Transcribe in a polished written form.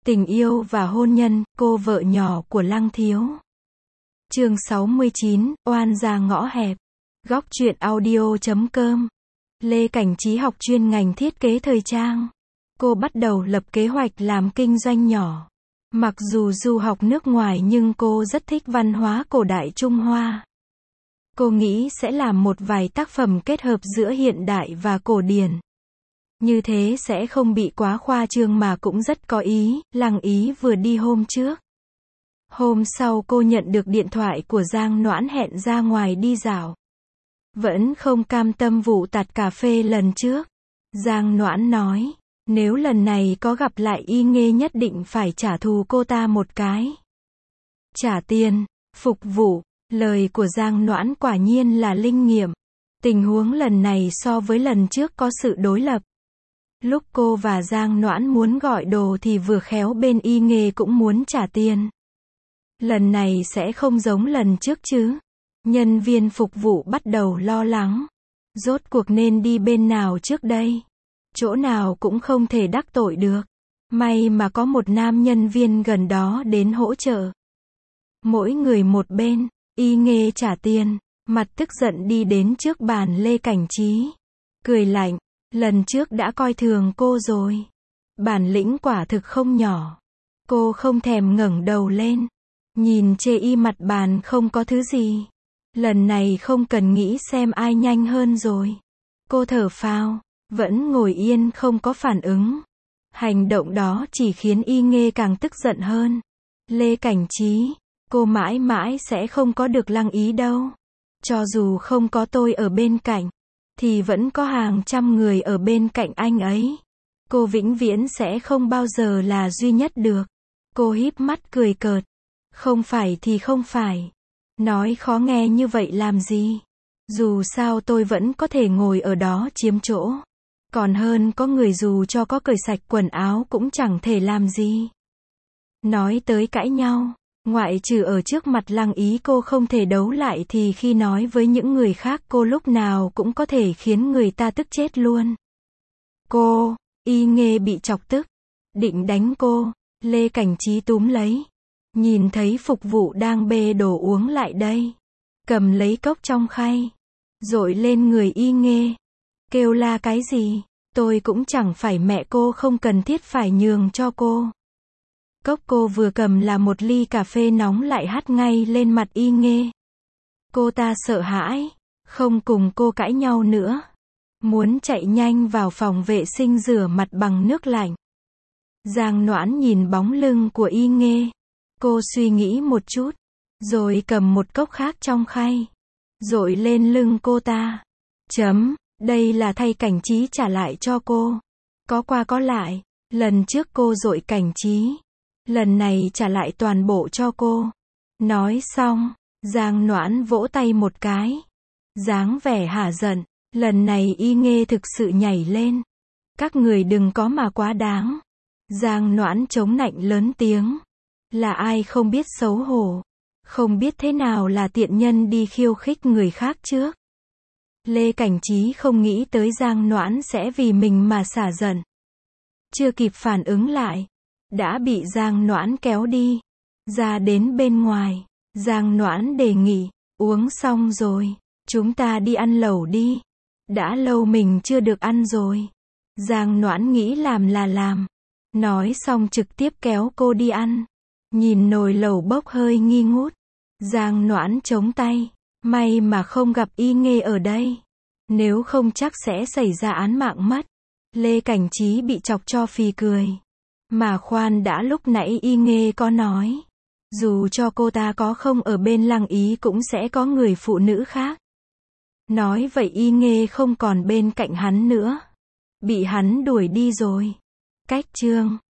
Tình yêu và hôn nhân, cô vợ nhỏ của Lăng Thiếu. Chương 69, oan gia ngõ hẹp. Góc truyện audio.com. Lê Cảnh Trí học chuyên ngành thiết kế thời trang. Cô bắt đầu lập kế hoạch làm kinh doanh nhỏ. Mặc dù du học nước ngoài nhưng cô rất thích văn hóa cổ đại Trung Hoa. Cô nghĩ sẽ làm một vài tác phẩm kết hợp giữa hiện đại và cổ điển. Như thế sẽ không bị quá khoa trương mà cũng rất có ý. Lăng Ý vừa đi hôm trước. Hôm sau cô nhận được điện thoại của Giang Noãn hẹn ra ngoài đi dạo. Vẫn không cam tâm vụ tạt cà phê lần trước. Giang Noãn nói, nếu lần này có gặp lại Y Nghê nhất định phải trả thù cô ta một cái. Trả tiền, phục vụ, lời của Giang Noãn quả nhiên là linh nghiệm. Tình huống lần này so với lần trước có sự đối lập. Lúc cô và Giang Noãn muốn gọi đồ thì vừa khéo bên Y Nghê cũng muốn trả tiền. Lần này sẽ không giống lần trước chứ. Nhân viên phục vụ bắt đầu lo lắng. Rốt cuộc nên đi bên nào trước đây? Chỗ nào cũng không thể đắc tội được. May mà có một nam nhân viên gần đó đến hỗ trợ. Mỗi người một bên, Y Nghê trả tiền, mặt tức giận đi đến trước bàn Lê Cảnh Trí. Cười lạnh, lần trước đã coi thường cô rồi. Bản lĩnh quả thực không nhỏ. Cô không thèm ngẩng đầu lên. Nhìn chê y mặt bàn không có thứ gì. Lần này không cần nghĩ xem ai nhanh hơn rồi. Cô thở phào, vẫn ngồi yên không có phản ứng. Hành động đó chỉ khiến Y Nghê càng tức giận hơn. Lê Cảnh Trí, cô mãi mãi sẽ không có được Lăng Ý đâu. Cho dù không có tôi ở bên cạnh, thì vẫn có hàng trăm người ở bên cạnh anh ấy. Cô vĩnh viễn sẽ không bao giờ là duy nhất được. Cô híp mắt cười cợt. Không phải thì không phải. Nói khó nghe như vậy làm gì? Dù sao tôi vẫn có thể ngồi ở đó chiếm chỗ. Còn hơn có người dù cho có cởi sạch quần áo cũng chẳng thể làm gì. Nói tới cãi nhau, ngoại trừ ở trước mặt Lăng Ý cô không thể đấu lại thì khi nói với những người khác cô lúc nào cũng có thể khiến người ta tức chết luôn. Cô, Y Nghê bị chọc tức. Định đánh cô, Lê Cảnh Trí túm lấy. Nhìn thấy phục vụ đang bê đồ uống lại đây. Cầm lấy cốc trong khay. Dội lên người Y Nghê. Kêu la cái gì? Tôi cũng chẳng phải mẹ cô không cần thiết phải nhường cho cô. Cốc cô vừa cầm là một ly cà phê nóng lại hắt ngay lên mặt Y Nghê. Cô ta sợ hãi. Không cùng cô cãi nhau nữa. Muốn chạy nhanh vào phòng vệ sinh rửa mặt bằng nước lạnh. Giang Noãn nhìn bóng lưng của Y Nghê. Cô suy nghĩ một chút, rồi cầm một cốc khác trong khay, dội lên lưng cô ta. Đây là thay Cảnh Trí trả lại cho cô. Có qua có lại, lần trước cô dội Cảnh Trí, lần này trả lại toàn bộ cho cô. Nói xong, Giang Noãn vỗ tay một cái. Dáng vẻ hả giận, lần này Y Nghê thực sự nhảy lên. Các người đừng có mà quá đáng. Giang Noãn chống nạnh lớn tiếng. Là ai không biết xấu hổ, không biết thế nào là tiện nhân đi khiêu khích người khác trước. Lê Cảnh Trí không nghĩ tới Giang Noãn sẽ vì mình mà xả giận. Chưa kịp phản ứng lại, đã bị Giang Noãn kéo đi. Ra đến bên ngoài, Giang Noãn đề nghị, uống xong rồi, chúng ta đi ăn lẩu đi. Đã lâu mình chưa được ăn rồi. Giang Noãn nghĩ làm là làm. Nói xong trực tiếp kéo cô đi ăn. Nhìn nồi lẩu bốc hơi nghi ngút. Giang Noãn chống tay. May mà không gặp Y Nghê ở đây. Nếu không chắc sẽ xảy ra án mạng mất. Lê Cảnh Trí bị chọc cho phì cười. Mà khoan đã, lúc nãy Y Nghê có nói. Dù cho cô ta có không ở bên Lăng Ý cũng sẽ có người phụ nữ khác. Nói vậy Y Nghê không còn bên cạnh hắn nữa. Bị hắn đuổi đi rồi. Cách chương